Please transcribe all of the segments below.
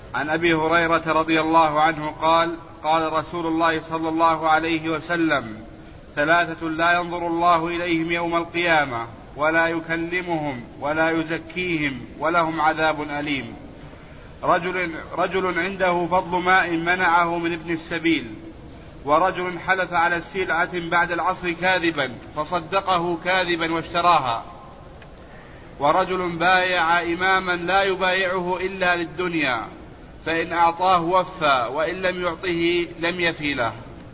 عن أبي هريرة رضي الله عنه قال قال رسول الله صلى الله عليه وسلم: ثلاثة لا ينظر الله إليهم يوم القيامة ولا يكلمهم ولا يزكيهم ولهم عذاب أليم: رجل عنده فضل ماء منعه من ابن السبيل، ورجل حلف على السلعة بعد العصر كاذبا فصدقه كاذبا واشتراها، ورجل بايع إماما لا يبايعه إلا للدنيا، فإن أعطاه وفى وإن لم يعطه لم يفي له.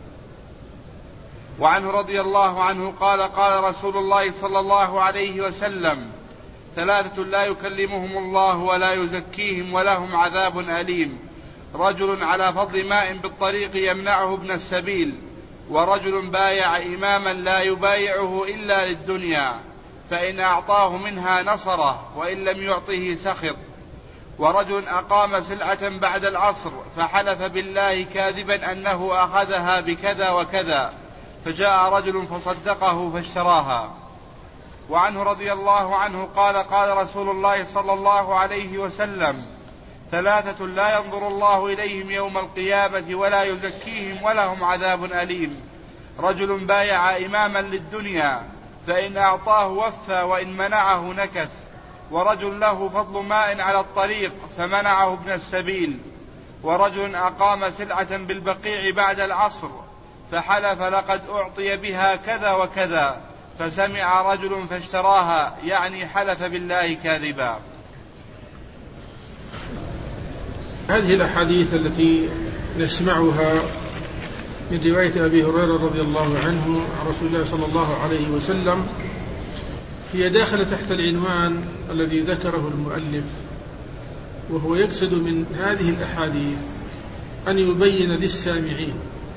وعنه رضي الله عنه قال قال رسول الله صلى الله عليه وسلم: ثلاثة لا يكلمهم الله ولا يزكيهم ولهم عذاب أليم: رجل على فضل ماء بالطريق يمنعه ابن السبيل، ورجل بايع إماما لا يبايعه إلا للدنيا، فإن أعطاه منها نصره وإن لم يعطه سخط، ورجل أقام سلعة بعد العصر فحلف بالله كاذبا أنه أخذها بكذا وكذا، فجاء رجل فصدقه فاشتراها. وعنه رضي الله عنه قال قال رسول الله صلى الله عليه وسلم: ثلاثة لا ينظر الله إليهم يوم القيامة ولا يزكيهم ولهم عذاب أليم: رجل بايع إماما للدنيا، فإن أعطاه وفى وإن منعه نكث، ورجل له فضل ماء على الطريق فمنعه ابن السبيل، ورجل أقام سلعة بالبقيع بعد العصر فحلف لقد أعطي بها كذا وكذا، فسمع رجل فاشتراها، يعني حلف بالله كاذبا. هذه الأحاديث التي نسمعها من رواية أبي هريرة رضي الله عنه عن رسول الله صلى الله عليه وسلم هي داخلة تحت العنوان الذي ذكره المؤلف، وهو يقصد من هذه الأحاديث أن يبين للسامعين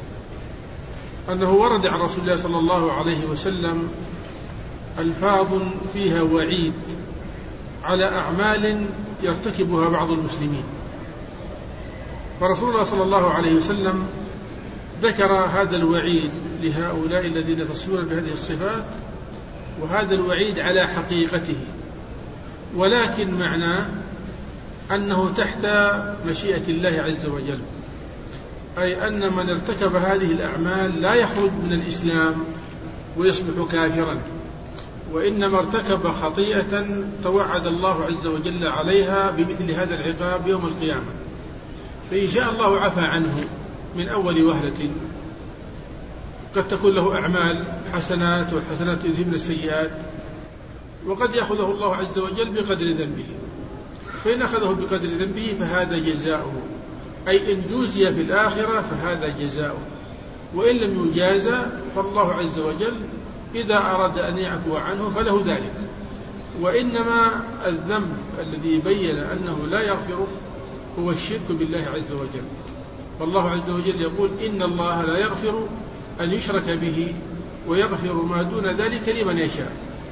أنه ورد عن رسول الله صلى الله عليه وسلم ألفاظ فيها وعيد على أعمال يرتكبها بعض المسلمين، فرسول الله صلى الله عليه وسلم ذكر هذا الوعيد لهؤلاء الذين يتصفون بهذه الصفات، وهذا الوعيد على حقيقته، ولكن معناه أنه تحت مشيئة الله عز وجل، أي أن من ارتكب هذه الأعمال لا يخرج من الإسلام ويصبح كافرا، وإنما ارتكب خطيئة توعد الله عز وجل عليها بمثل هذا العقاب يوم القيامة، فإن شاء الله عفى عنه من أول وهلة. قد تكون له أعمال حسنات، والحسنات يذهبن السيئات، وقد يأخذه الله عز وجل بقدر ذنبه، فإن أخذه بقدر ذنبه فهذا جزاؤه، أي إن جوزي في الآخرة فهذا جزاؤه، وإن لم يجازى فالله عز وجل إذا أراد أن يعفو عنه فله ذلك. وإنما الذنب الذي بين أنه لا يغفر هو الشرك بالله عز وجل، فالله عز وجل يقول: إن الله لا يغفر أن يشرك به ويغفر ما دون ذلك لمن يشاء.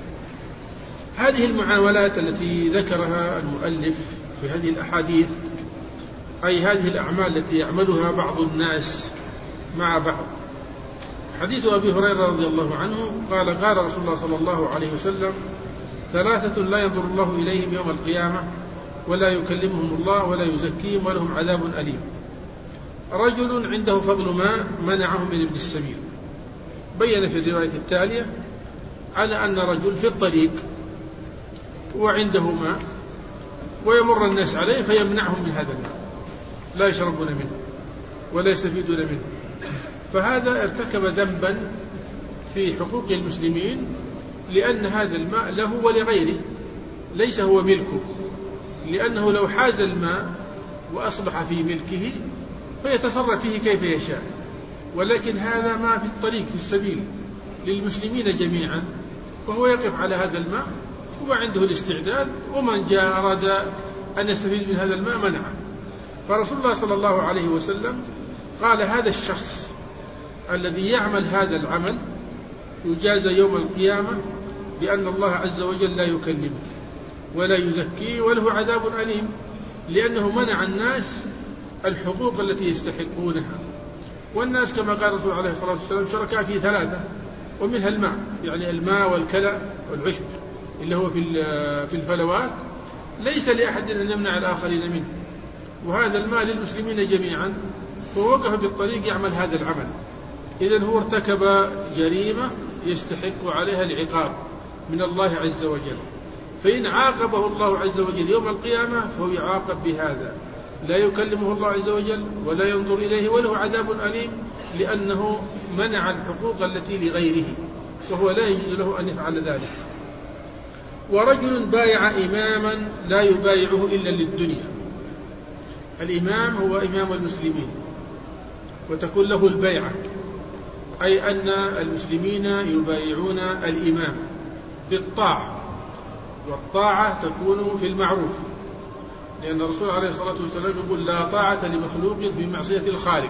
هذه المعاملات التي ذكرها المؤلف في هذه الأحاديث، أي هذه الأعمال التي يعملها بعض الناس مع بعض. حديث أبي هريرة رضي الله عنه قال قال رسول الله صلى الله عليه وسلم: ثلاثة لا ينظر الله إليهم يوم القيامة ولا يكلمهم الله ولا يزكيهم ولهم عذاب أليم: رجل عنده فضل ماء منعه من ابن السبيل. بين في الرواية التالية على أن رجل في الطريق وعنده ماء ويمر الناس عليه فيمنعهم من هذا الماء، لا يشربون منه ولا يستفيدون منه، فهذا ارتكب ذنبا في حقوق المسلمين، لأن هذا الماء له ولغيره، ليس هو ملكه، لأنه لو حاز الماء وأصبح في ملكه فيتصرف فيه كيف يشاء، ولكن هذا ما في الطريق في السبيل للمسلمين جميعا، وهو يقف على هذا الماء وعنده الاستعداد، ومن جاء أراد أن يستفيد من هذا الماء منعه. فرسول الله صلى الله عليه وسلم قال: هذا الشخص الذي يعمل هذا العمل يجازى يوم القيامة بأن الله عز وجل لا يكلمه ولا يزكيه وله عذاب أليم، لأنه منع الناس الحقوق التي يستحقونها. والناس كما قال الرسول عليه الصلاة والسلام شركاء في ثلاثة، ومنها الماء، يعني الماء والكلى والعشب اللي هو في الفلوات، ليس لأحد أن يمنع الآخرين منه، وهذا المال للمسلمين جميعا، فوقف بالطريق يعمل هذا العمل. إذن هو ارتكب جريمة يستحق عليها العقاب من الله عز وجل، فإن عاقبه الله عز وجل يوم القيامة فهو يعاقب بهذا، لا يكلمه الله عز وجل ولا ينظر إليه وله عذاب أليم، لأنه منع الحقوق التي لغيره، فهو لا يجوز له أن يفعل ذلك. ورجل بايع إماما لا يبايعه إلا للدنيا. الإمام هو إمام المسلمين وتكون له البيعة، أي أن المسلمين يبايعون الإمام بالطاعة، والطاعة تكون في المعروف، لأن الرسول عليه الصلاة والسلام يقول لا طاعة لمخلوق في معصية الخالق.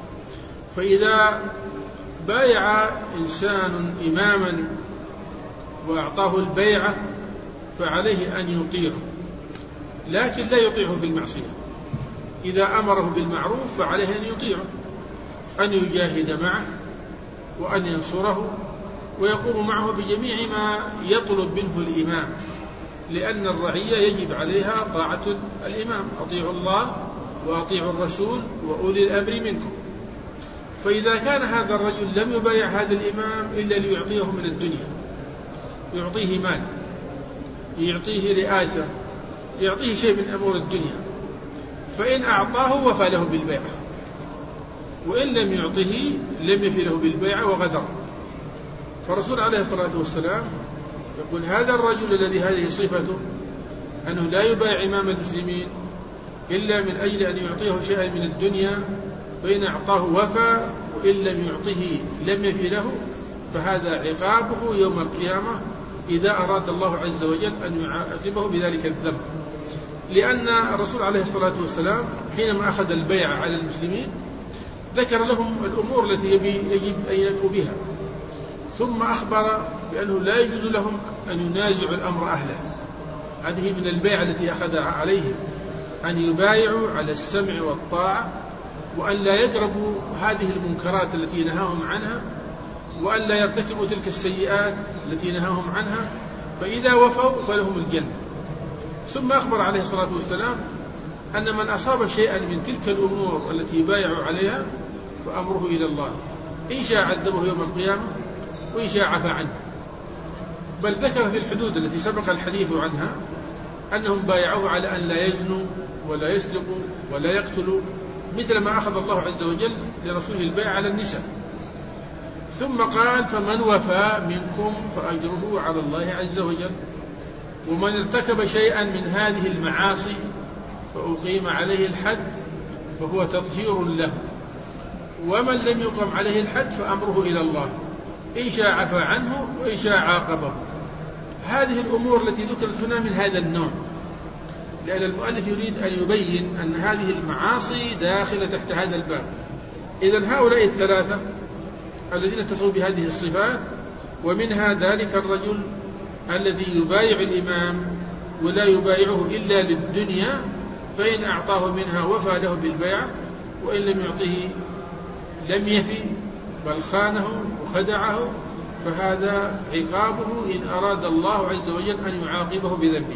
فإذا بايع إنسان إماما وأعطاه البيعة فعليه أن يطيعه، لكن لا يطيعه في المعصية. إذا أمره بالمعروف فعليه أن يطيعه، أن يجاهد معه وأن ينصره ويقوم معه بجميع ما يطلب منه الإمام، لأن الرعية يجب عليها طاعة الإمام. أطيعوا الله وأطيعوا الرسول وأولي الأمر منكم. فإذا كان هذا الرجل لم يبايع هذا الإمام إلا ليعطيه من الدنيا، يعطيه مال، يعطيه رئاسة، يعطيه شيء من أمور الدنيا، فإن أعطاه وفى له بالبيعة، وإن لم يعطه لم يفي له بالبيعة وغدر. فالرسول عليه الصلاة والسلام يقول هذا الرجل الذي هذه صفته أنه لا يبايع إمام المسلمين إلا من أجل أن يعطيه شيئا من الدنيا، فإن أعطاه وفى وإن لم يعطه لم يفي له، فهذا عقابه يوم القيامة إذا أراد الله عز وجل أن يعاقبه بذلك الذنب. لأن الرسول عليه الصلاة والسلام حينما أخذ البيعة على المسلمين ذكر لهم الأمور التي يجب أن يأتوا بها، ثم أخبر بأنه لا يجوز لهم أن ينازعوا الأمر أهله. هذه من البيعة التي أخذها عليهم، أن يبايعوا على السمع والطاعة، وأن لا يقربوا هذه المنكرات التي نهاهم عنها، وأن لا يرتكبوا تلك السيئات التي نهاهم عنها، فإذا وفوا فلهم الجنة. ثم أخبر عليه الصلاة والسلام أن من أصاب شيئا من تلك الأمور التي بايعوا عليها فأمره إلى الله، إن شاء عذبه يوم القيامة وإن شاء عفى عنه. بل ذكر في الحدود التي سبق الحديث عنها أنهم بايعوه على أن لا يزنوا ولا يسرقوا ولا يقتلوا، مثل ما أخذ الله عز وجل لرسوله البيع على النساء. ثم قال فمن وفى منكم فأجره على الله عز وجل، ومن ارتكب شيئا من هذه المعاصي فأقيم عليه الحد فهو تطهير له، ومن لم يقم عليه الحد فأمره إلى الله، إن شاء عفى عنه وإن شاء عاقبه. هذه الأمور التي ذكرت هنا من هذا النوع، لأن المؤلف يريد أن يبين أن هذه المعاصي داخلة تحت هذا الباب. إذن هؤلاء الثلاثة الذين اتصفوا بهذه الصفات، ومنها ذلك الرجل الذي يبايع الإمام ولا يبايعه إلا للدنيا، فإن أعطاه منها وفى له بالبيع، وإن لم يعطه لم يفي بل خانه وخدعه، فهذا عقابه إن أراد الله عز وجل أن يعاقبه بذنبه.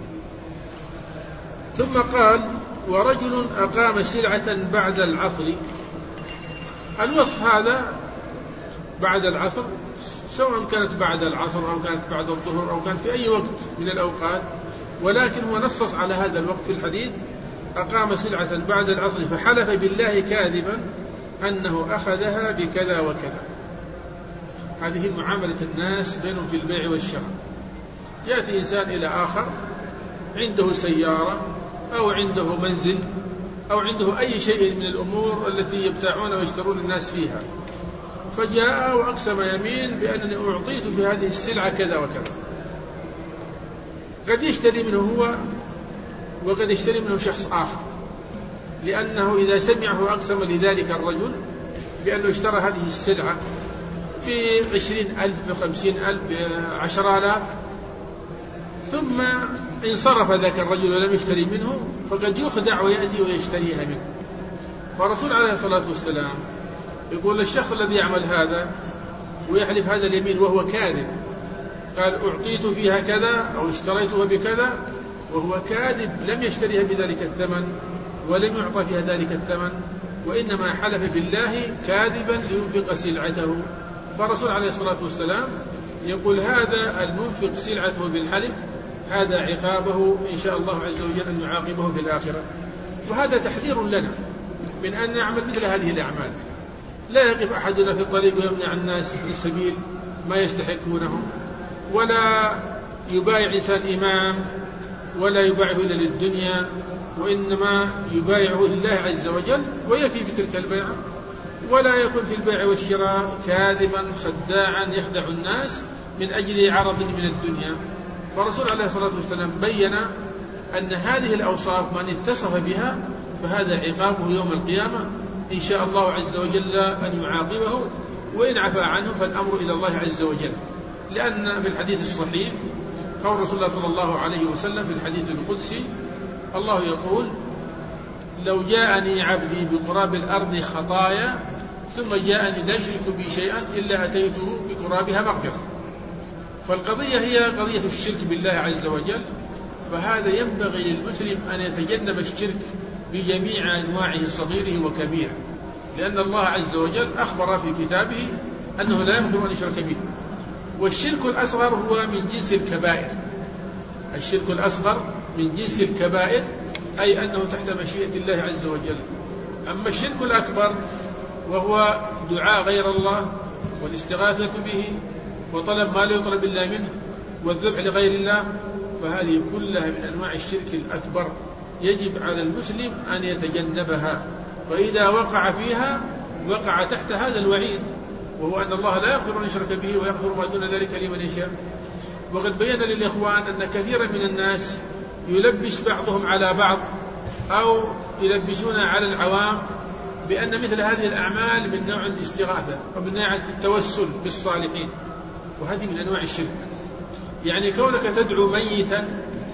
ثم قال ورجل أقام سلعة بعد العصر. الوصف هذا بعد العصر، سواء كانت بعد العصر أو كانت بعد الظهر أو كانت في أي وقت من الأوقات، ولكن هو نصص على هذا الوقت في الحديث: أقام سلعة بعد العصر فحلف بالله كاذبا أنه أخذها بكذا وكذا. هذه معاملة الناس بينهم في البيع والشراء. يأتي إنسان إلى آخر عنده سيارة أو عنده منزل أو عنده أي شيء من الأمور التي يبتاعون ويشترون الناس فيها، فجاء وأقسم يمين بأنني أعطيت في هذه السلعة كذا وكذا. قد يشتري منه هو وقد يشتري منه شخص آخر، لأنه إذا سمعه أقسم لذلك الرجل بأنه اشترى هذه السلعة ب20,000 ب50,000 ب10,000، ثم انصرف ذاك الرجل ولم يشتري منه، فقد يخدع ويأتي ويشتريها منه. فالرسول عليه الصلاة والسلام يقول للشخص الذي يعمل هذا ويحلف هذا اليمين وهو كاذب، قال أعطيت فيها كذا أو اشتريتها بكذا، وهو كاذب لم يشتريها بذلك الثمن، ولم يعطى فيها ذلك الثمن، وإنما حلف بالله كاذبا لينفق سلعته. فالرسول عليه الصلاة والسلام يقول هذا المنفق سلعته بالحلف هذا عقابه إن شاء الله عز وجل أن يعاقبه في الآخرة. وهذا تحذير لنا من أن نعمل مثل هذه الأعمال. لا يقف أحدنا في الطريق ويمنع الناس في السبيل ما يستحقونه، ولا يبايع إنسان إمام ولا يبايعه إلا للدنيا، وإنما يبايعه لله عز وجل ويفي بتلك البيعة، ولا يكون في البيع والشراء كاذبا خداعا يخدع الناس من أجل عرض من الدنيا. فالرسول عليه الصلاة والسلام بين أن هذه الأوصاف من اتصف بها فهذا عقابه يوم القيامة إن شاء الله عز وجل أن يعاقبه، وإن عفى عنه فالأمر إلى الله عز وجل. لأن في الحديث الصحيح قول رسول الله صلى الله عليه وسلم في الحديث القدسي الله يقول لو جاءني عبدي بقراب الأرض خطايا ثم جاءني لا يشرك بي شيئا إلا أتيته بقرابها مغفرة. فالقضية هي قضية الشرك بالله عز وجل، فهذا ينبغي للمسلم أن يتجنب الشرك بجميع أنواعه صغيره وكبيره، لأن الله عز وجل أخبر في كتابه أنه لا يغفر أن يشرك به. والشرك الأصغر هو من جنس الكبائر، الشرك الأصغر من جنس الكبائر، أي أنه تحت مشيئة الله عز وجل. أما الشرك الأكبر وهو دعاء غير الله والاستغاثة به وطلب ما لا يطلب إلا منه والذبح لغير الله، فهذه كلها من أنواع الشرك الأكبر يجب على المسلم أن يتجنبها. فإذا وقع فيها وقع تحت هذا الوعيد، وهو أن الله لا يغفر أن يشرك به ويغفر ما دون ذلك لمن يشاء. وقد بين للإخوان أن كثيرا من الناس يلبس بعضهم على بعض أو يلبسون على العوام بأن مثل هذه الأعمال من نوع الاستغاثة ومن نوع التوسل بالصالحين، وهذه من أنواع الشرك. يعني كونك تدعو ميتا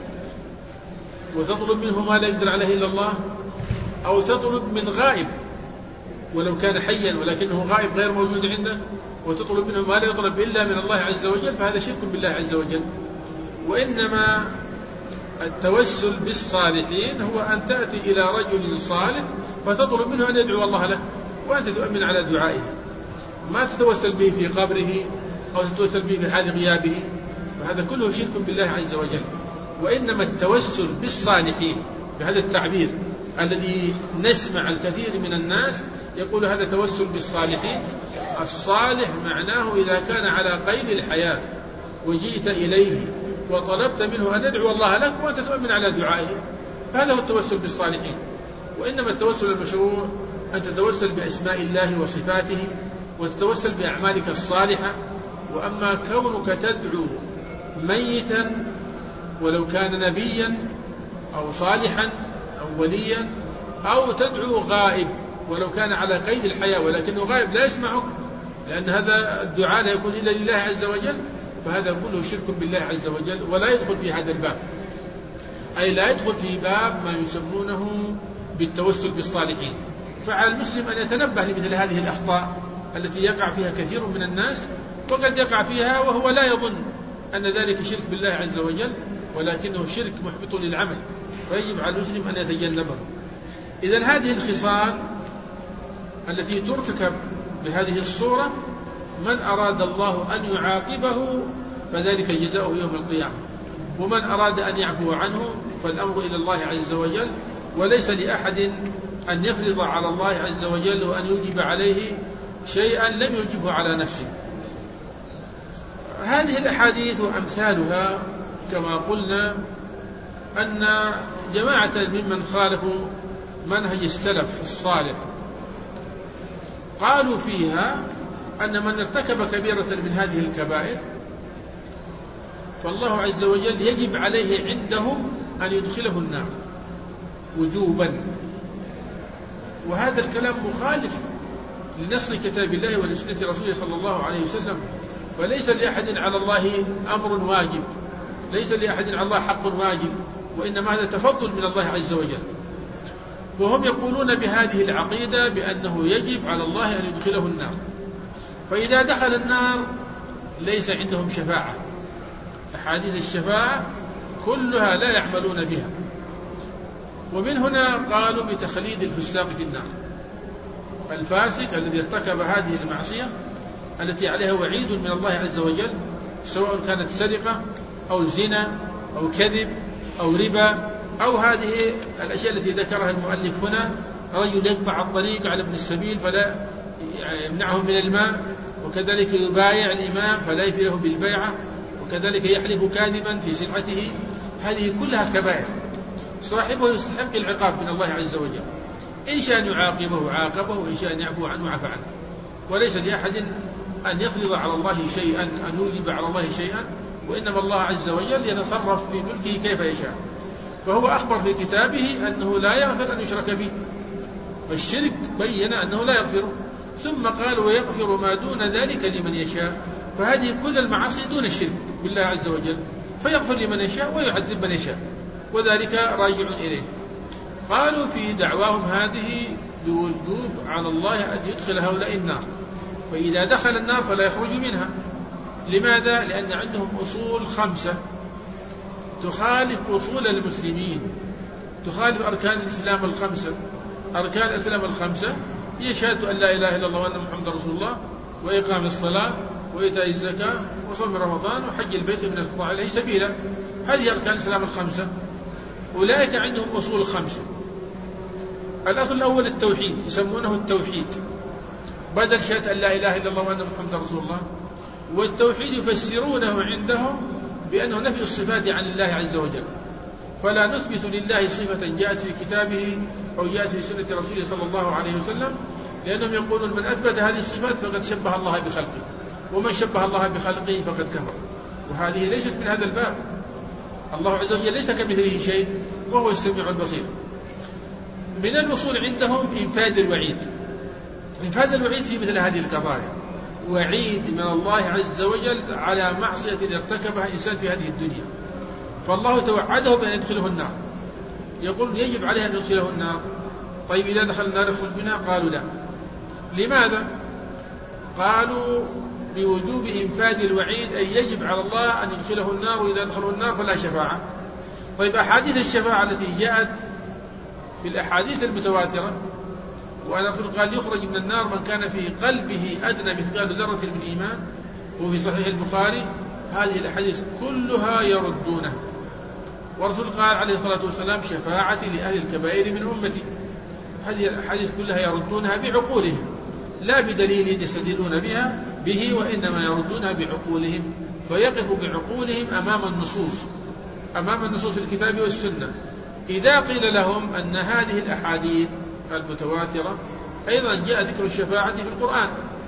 وتطلب منه ما لا يقدر عليه إلا الله، أو تطلب من غائب ولو كان حيا ولكنه غائب غير موجود عندك وتطلب منه ما لا يطلب إلا من الله عز وجل، فهذا شرك بالله عز وجل. وإنما التوسل بالصالحين هو أن تأتي إلى رجل صالح فتطلب منه أن يدعو الله لك وأنت تؤمن على دعائه، ما تتوسل به في قبره أو تتوسل به في حال غيابه، فهذا كله شرك بالله عز وجل. وإنما التوسل بالصالحين بهذا التعبير الذي نسمع الكثير من الناس يقول هذا توسل بالصالحين. الصالح معناه إذا كان على قيد الحياة وجئت إليه وطلبت منه أن يدعو الله لك وأنت تؤمن على دعائه، فهذا هو التوسل بالصالحين. وإنما التوسل المشروع أن تتوسل بأسماء الله وصفاته وتتوسل بأعمالك الصالحة. وأما كونك تدعو ميتا ولو كان نبيا أو صالحا أو وليا، أو تدعو غائب ولو كان على قيد الحياة ولكنه غائب لا يسمعك، لأن هذا الدعاء لا يكون إلا لله عز وجل، فهذا كله شرك بالله عز وجل ولا يدخل في هذا الباب، أي لا يدخل في باب ما يسمونه بالتوسل بالصالحين. فعلى المسلم أن يتنبه لمثل هذه الأخطاء التي يقع فيها كثير من الناس، وقد يقع فيها وهو لا يظن أن ذلك شرك بالله عز وجل، ولكنه شرك محبط للعمل، فيجب على المسلم أن يتجنبه. إذن هذه الخصال التي ترتكب بهذه الصورة من أراد الله أن يعاقبه فذلك جزاؤه يوم القيامة، ومن أراد أن يعفو عنه فالأمر إلى الله عز وجل، وليس لأحد أن يفرض على الله عز وجل وأن يوجب عليه شيئا لم يوجبه على نفسه. هذه الأحاديث وأمثالها كما قلنا أن جماعة ممن خالفوا منهج السلف الصالح قالوا فيها أن من ارتكب كبيرة من هذه الكبائر فالله عز وجل يجب عليه عندهم أن يدخله النار وجوبا. وهذا الكلام مخالف لنص كتاب الله ولسنة رسوله صلى الله عليه وسلم، فليس لأحد على الله أمر واجب، ليس لأحد على الله حق واجب، وإنما هذا تفضل من الله عز وجل. وهم يقولون بهذه العقيدة بأنه يجب على الله أن يدخله النار، فإذا دخل النار ليس عندهم شفاعة، أحاديث الشفاعة كلها لا يعملون بها، ومن هنا قالوا بتخليد الفساق في النار. الفاسق الذي ارتكب هذه المعصية التي عليها وعيد من الله عز وجل، سواء كانت سرقة أو زنا أو كذب أو ربا أو هذه الأشياء التي ذكرها المؤلف هنا، رجل يقطع الطريق على ابن السبيل فلا يمنعه من الماء، وكذلك يبايع الإمام فلا يفي له بالبيعة، وكذلك يحلف كاذبا في سلعته، هذه كلها كبائر صاحبه يستحق العقاب من الله عز وجل، إن شاء يعاقبه عاقبه، وإن شاء يعفو عنه عفى عنه. وليس لأحد أن يفرض على الله شيئا، أن يوجب على الله شيئا، وإنما الله عز وجل يتصرف في ملكه كيف يشاء. فهو أخبر في كتابه أنه لا يغفر أن يشرك به، فالشرك بين أنه لا يغفره، ثم قال ويغفر ما دون ذلك لمن يشاء، فهذه كل المعاصي دون الشرك بالله عز وجل، فيغفر لمن يشاء ويعذب من يشاء، وذلك راجع إليه. قالوا في دعواهم هذه بوجوب على الله أن يدخل هؤلاء النار، فإذا دخل النار فلا يخرج منها. لماذا؟ لأن عندهم أصول 5 تخالف أصول المسلمين، تخالف أركان الإسلام 5. أركان الإسلام 5 هي شهادة أن لا إله إلا الله وأن محمد رسول الله، وإقام الصلاة، وإيتاء الزكاة، وصوم رمضان، وحج البيت من استطاع عليه سبيلا. هذه أركان الإسلام 5. أولئك عندهم أصول 5. الأصل الأول التوحيد، يسمونه التوحيد بدل شهادة أن لا إله إلا الله وأن محمد رسول الله. والتوحيد يفسرونه عندهم بأنه نفي الصفات عن الله عز وجل، فلا نثبت لله صفة جاءت في كتابه أو جاءت في سنة رسوله صلى الله عليه وسلم، لأنهم يقولون من أثبت هذه الصفات فقد شبه الله بخلقه، ومن شبه الله بخلقه فقد كفر، وهذه ليست من هذا الباب. الله عز وجل ليس كمثله شيء وهو السميع البصير. من الوصول عندهم إنفاذ الوعيد. إنفاذ الوعيد في مثل هذه القضايا، وعيد من الله عز وجل على معصية ارتكبها إنسان في هذه الدنيا، فالله توعده بأن يدخله النار، يقول يجب عليه أن يدخله النار. طيب إذا دخل النار يخرج منها؟ قالوا لا. لماذا؟ قالوا بوجوب إنفاذ الوعيد، أي يجب على الله أن يدخله النار، وإذا دخله النار فلا شفاعة. طيب أحاديث الشفاعة التي جاءت في الأحاديث المتواترة، وأن الرسول قال يخرج من النار من كان في قلبه أدنى مثقال ذرة من إيمان، وفي صحيح البخاري، هذه الأحاديث كلها يردونها. والرسول قال عليه الصلاة والسلام شفاعتي لأهل الكبائر من أمتي. هذه الأحاديث كلها يردونها بعقولهم، لا بدليل يستدلون به، وإنما يردونها بعقولهم، فيقف بعقولهم أمام النصوص الكتاب والسنة. إذا قيل لهم أن هذه الأحاديث المتواترة أيضا جاء ذكر الشفاعة في القرآن،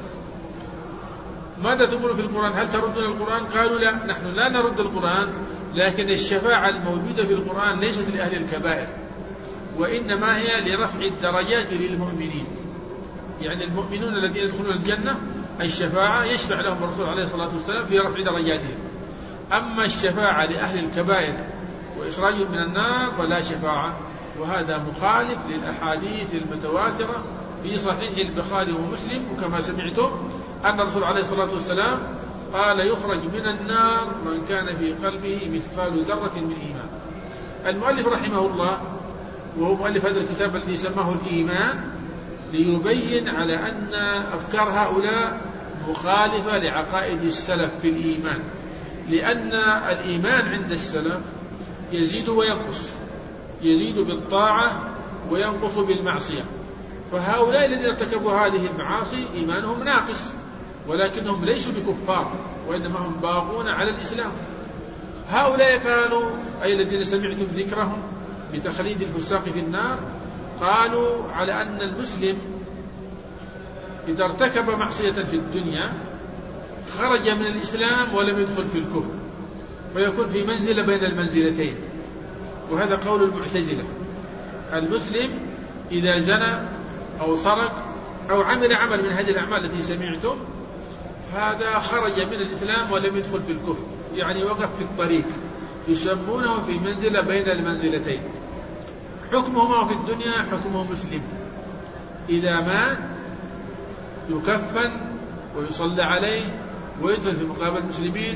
ماذا تقول في القرآن؟ هل تردون القرآن؟ قالوا لا، نحن لا نرد القرآن، لكن الشفاعة الموجودة في القرآن ليست لأهل الكبائر، وإنما هي لرفع الدرجات للمؤمنين، يعني المؤمنون الذين يدخلون الجنة الشفاعة يشفع لهم الرسول عليه الصلاة والسلام في رفع درجاتهم. أما الشفاعة لأهل الكبائر وإخراجهم من النار فلا شفاعة، وهذا مخالف للأحاديث المتواترة في صحيح البخاري ومسلم. وكما سمعتم أن الرسول عليه الصلاة والسلام قال يخرج من النار من كان في قلبه مثقال ذرة من إيمان. المؤلف رحمه الله، وهو مؤلف هذا الكتاب الذي سماه الإيمان، ليبين على أن أفكار هؤلاء مخالفة لعقائد السلف في الإيمان، لأن الإيمان عند السلف يزيد وينقص، يزيد بالطاعة وينقص بالمعصية. فهؤلاء الذين ارتكبوا هذه المعاصي إيمانهم ناقص، ولكنهم ليسوا بكفار، وإنما هم باقون على الإسلام. هؤلاء قالوا، أي الذين سمعتم ذكرهم بتخليد الفساق في النار، قالوا على أن المسلم إذا ارتكب معصية في الدنيا خرج من الإسلام ولم يدخل في الكفر، فيكون في منزلة بين المنزلتين، وهذا قول المعتزلة. المسلم إذا زنى أو سرق أو عمل عمل من هذه الأعمال التي سمعتم، هذا خرج من الإسلام ولم يدخل في الكفر، يعني وقف في الطريق، يسمونه في منزلة بين المنزلتين. حكمهما في الدنيا حكمه مسلم، إذا مات يكفن ويصلى عليه ويدفن في مقابر المسلمين،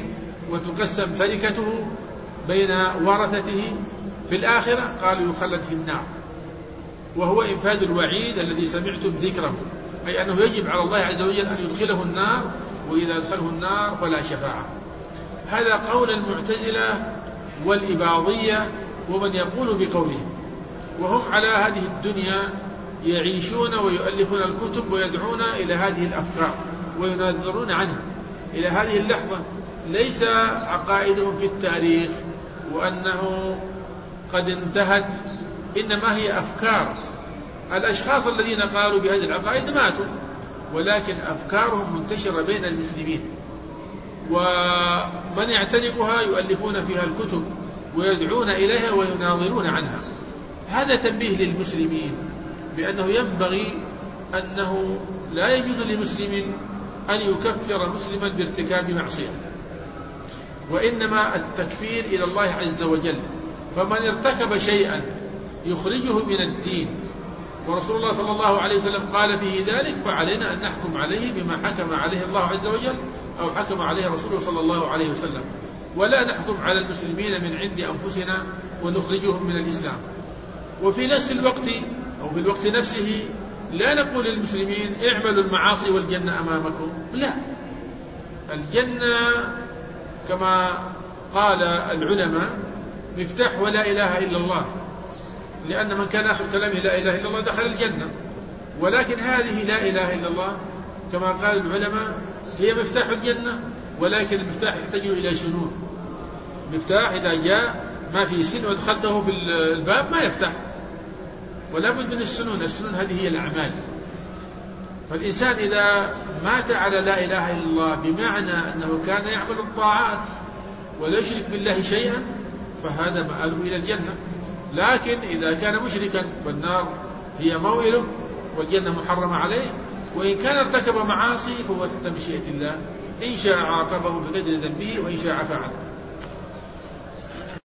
وتقسم تركته بين ورثته. في الآخرة قالوا يخلد في النار، وهو إنفاذ الوعيد الذي سمعتم ذكره، أي أنه يجب على الله عز وجل أن يدخله النار، وإذا أدخله النار فلا شفاعة. هذا قول المعتزلة والإباضية ومن يقول بقولهم، وهم على هذه الدنيا يعيشون ويؤلفون الكتب ويدعون إلى هذه الأفكار ويناظرون عنها إلى هذه اللحظة. ليس عقائدهم في التاريخ وأنه قد انتهت، إنما هي أفكار. الأشخاص الذين قالوا بهذه العقائد ماتوا، ولكن أفكارهم منتشرة بين المسلمين، ومن يعتنقها يؤلفون فيها الكتب ويدعون إليها ويناظرون عنها. هذا تنبيه للمسلمين بأنه ينبغي أنه لا يجوز لمسلم أن يكفر مسلما بارتكاب معصية، وإنما التكفير إلى الله عز وجل. فمن ارتكب شيئا يخرجه من الدين ورسول الله صلى الله عليه وسلم قال فيه ذلك، فعلينا أن نحكم عليه بما حكم عليه الله عز وجل أو حكم عليه رسوله صلى الله عليه وسلم، ولا نحكم على المسلمين من عند أنفسنا ونخرجهم من الإسلام. وفي نفس الوقت أو في الوقت نفسه لا نقول للمسلمين اعملوا المعاصي والجنة أمامكم، لا. الجنة كما قال العلماء مفتاح ولا إله إلا الله، لأن من كان آخر كلامه لا إله إلا الله دخل الجنة. ولكن هذه لا إله إلا الله كما قال العلماء هي مفتاح الجنة، ولكن المفتاح يحتاج إلى شنون. مفتاح إذا جاء ما في سن ودخلته في الباب ما يفتح، ولا بد من السنون. السنون هذه هي الأعمال. فالإنسان إذا مات على لا إله إلا الله بمعنى أنه كان يعمل الطاعات ولا يشرك بالله شيئا، فهذا مآله إلى الجنة. لكن إذا كان مشركا فالنار هي موئله والجنة محرمة عليه. وإن كان ارتكب معاصي فهو تحت مشيئة الله، إن شاء عاقبه بقدر ذنبه وإن شاء عفا عنه.